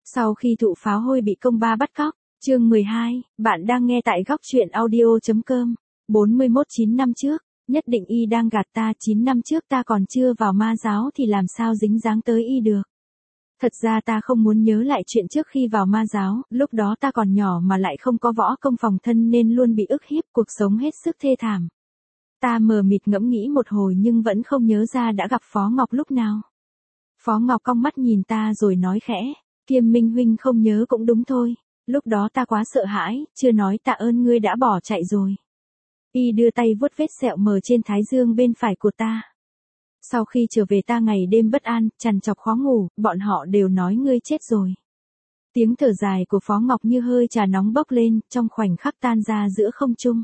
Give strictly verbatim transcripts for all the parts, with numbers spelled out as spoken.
Sau khi thụ pháo hôi bị công ba bắt cóc, chương mười hai, bạn đang nghe tại góc truyện audio.com, bốn mươi mốt chín năm trước, nhất định y đang gạt ta, chín năm trước ta còn chưa vào ma giáo thì làm sao dính dáng tới y được. Thật ra ta không muốn nhớ lại chuyện trước khi vào ma giáo, lúc đó ta còn nhỏ mà lại không có võ công phòng thân nên luôn bị ức hiếp, cuộc sống hết sức thê thảm. Ta mờ mịt ngẫm nghĩ một hồi nhưng vẫn không nhớ ra đã gặp Phó Ngọc lúc nào. Phó Ngọc cong mắt nhìn ta rồi nói khẽ, Kiêm Minh huynh không nhớ cũng đúng thôi, lúc đó ta quá sợ hãi, chưa nói tạ ơn ngươi đã bỏ chạy rồi. Y đưa tay vuốt vết sẹo mờ trên thái dương bên phải của ta. Sau khi trở về ta ngày đêm bất an, trằn trọc khó ngủ, bọn họ đều nói ngươi chết rồi. Tiếng thở dài của Phó Ngọc như hơi trà nóng bốc lên, trong khoảnh khắc tan ra giữa không trung.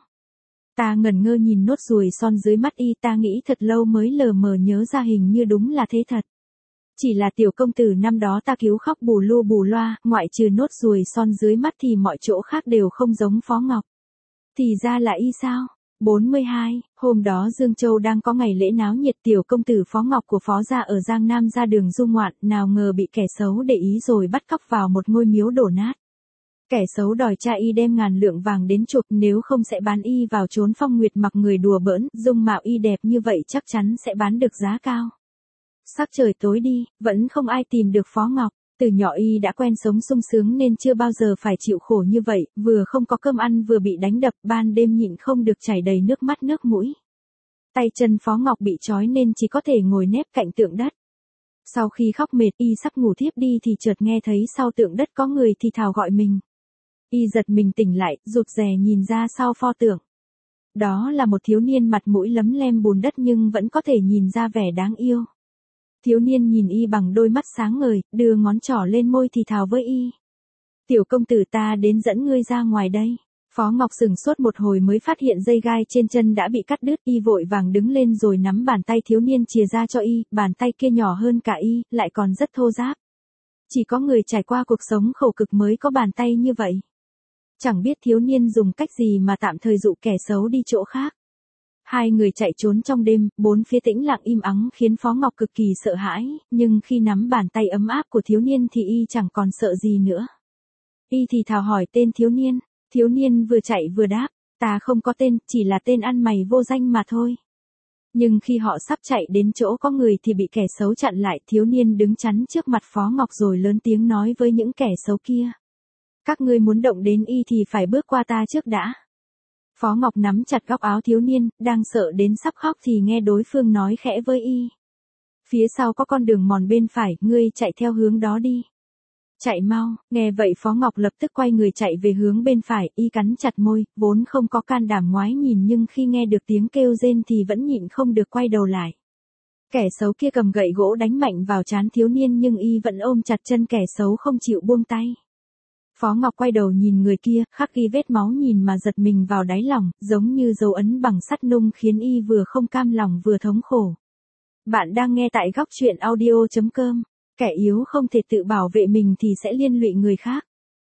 Ta ngẩn ngơ nhìn nốt ruồi son dưới mắt y, ta nghĩ thật lâu mới lờ mờ nhớ ra hình như đúng là thế thật. Chỉ là tiểu công tử năm đó ta cứu khóc bù lu bù loa, ngoại trừ nốt ruồi son dưới mắt thì mọi chỗ khác đều không giống Phó Ngọc. Thì ra là y sao? bốn mươi hai, hôm đó Dương Châu đang có ngày lễ náo nhiệt, tiểu công tử Phó Ngọc của Phó gia ở Giang Nam ra đường du ngoạn, nào ngờ bị kẻ xấu để ý rồi bắt cóc vào một ngôi miếu đổ nát. Kẻ xấu đòi cha y đem ngàn lượng vàng đến chuộc, nếu không sẽ bán y vào trốn phong nguyệt mặc người đùa bỡn, dung mạo y đẹp như vậy chắc chắn sẽ bán được giá cao. Sắc trời tối đi, vẫn không ai tìm được Phó Ngọc. Từ nhỏ y đã quen sống sung sướng nên chưa bao giờ phải chịu khổ như vậy, vừa không có cơm ăn vừa bị đánh đập, ban đêm nhịn không được chảy đầy nước mắt nước mũi. Tay chân Phó Ngọc bị trói nên chỉ có thể ngồi nép cạnh tượng đất. Sau khi khóc mệt y sắp ngủ thiếp đi thì chợt nghe thấy sau tượng đất có người thì thào gọi mình. Y giật mình tỉnh lại, rụt rè nhìn ra sau pho tượng. Đó là một thiếu niên mặt mũi lấm lem bùn đất nhưng vẫn có thể nhìn ra vẻ đáng yêu. Thiếu niên nhìn y bằng đôi mắt sáng ngời, đưa ngón trỏ lên môi thì thào với y. Tiểu công tử ta đến dẫn ngươi ra ngoài đây. Phó Ngọc sừng sốt một hồi mới phát hiện dây gai trên chân đã bị cắt đứt, y vội vàng đứng lên rồi nắm bàn tay thiếu niên chìa ra cho y, bàn tay kia nhỏ hơn cả y, lại còn rất thô ráp. Chỉ có người trải qua cuộc sống khổ cực mới có bàn tay như vậy. Chẳng biết thiếu niên dùng cách gì mà tạm thời dụ kẻ xấu đi chỗ khác. Hai người chạy trốn trong đêm, bốn phía tĩnh lặng im ắng khiến Phó Ngọc cực kỳ sợ hãi, nhưng khi nắm bàn tay ấm áp của thiếu niên thì y chẳng còn sợ gì nữa. Y thì thào hỏi tên thiếu niên, thiếu niên vừa chạy vừa đáp, ta không có tên, chỉ là tên ăn mày vô danh mà thôi. Nhưng khi họ sắp chạy đến chỗ có người thì bị kẻ xấu chặn lại, thiếu niên đứng chắn trước mặt Phó Ngọc rồi lớn tiếng nói với những kẻ xấu kia. Các ngươi muốn động đến y thì phải bước qua ta trước đã. Phó Ngọc nắm chặt góc áo thiếu niên, đang sợ đến sắp khóc thì nghe đối phương nói khẽ với y. Phía sau có con đường mòn bên phải, ngươi chạy theo hướng đó đi. Chạy mau, nghe vậy Phó Ngọc lập tức quay người chạy về hướng bên phải, y cắn chặt môi, vốn không có can đảm ngoái nhìn nhưng khi nghe được tiếng kêu rên thì vẫn nhịn không được quay đầu lại. Kẻ xấu kia cầm gậy gỗ đánh mạnh vào trán thiếu niên nhưng y vẫn ôm chặt chân kẻ xấu không chịu buông tay. Phó Ngọc quay đầu nhìn người kia, khắc ghi vết máu nhìn mà giật mình vào đáy lòng, giống như dấu ấn bằng sắt nung khiến y vừa không cam lòng vừa thống khổ. Bạn đang nghe tại góc truyện audio.com, kẻ yếu không thể tự bảo vệ mình thì sẽ liên lụy người khác.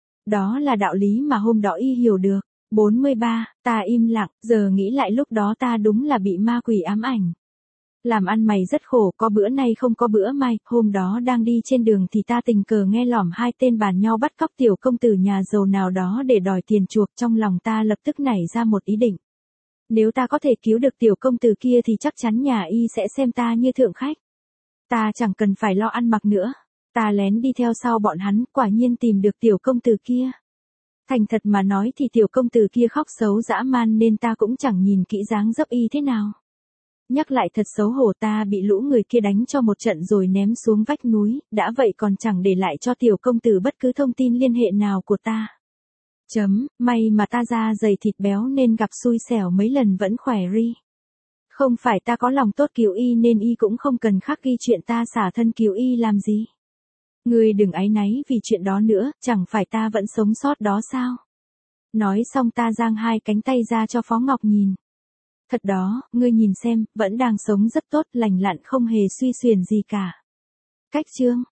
Đó là đạo lý mà hôm đó y hiểu được. bốn mươi ba, ta im lặng, giờ nghĩ lại lúc đó ta đúng là bị ma quỷ ám ảnh. Làm ăn mày rất khổ, có bữa nay không có bữa mai, hôm đó đang đi trên đường thì ta tình cờ nghe lỏm hai tên bàn nhau bắt cóc tiểu công tử nhà giàu nào đó để đòi tiền chuộc, trong lòng ta lập tức nảy ra một ý định. Nếu ta có thể cứu được tiểu công tử kia thì chắc chắn nhà y sẽ xem ta như thượng khách. Ta chẳng cần phải lo ăn mặc nữa. Ta lén đi theo sau bọn hắn, quả nhiên tìm được tiểu công tử kia. Thành thật mà nói thì tiểu công tử kia khóc xấu dã man nên ta cũng chẳng nhìn kỹ dáng dấp y thế nào. Nhắc lại thật xấu hổ, ta bị lũ người kia đánh cho một trận rồi ném xuống vách núi, đã vậy còn chẳng để lại cho tiểu công tử bất cứ thông tin liên hệ nào của ta. Chấm, may mà ta da dày thịt béo nên gặp xui xẻo mấy lần vẫn khỏe ri. Không phải ta có lòng tốt cứu y nên y cũng không cần khắc ghi chuyện ta xả thân cứu y làm gì. Ngươi đừng áy náy vì chuyện đó nữa, chẳng phải ta vẫn sống sót đó sao? Nói xong ta giang hai cánh tay ra cho Phó Ngọc nhìn. Thật đó, ngươi nhìn xem, vẫn đang sống rất tốt, lành lặn không hề suy xuyển gì cả. Cách chương,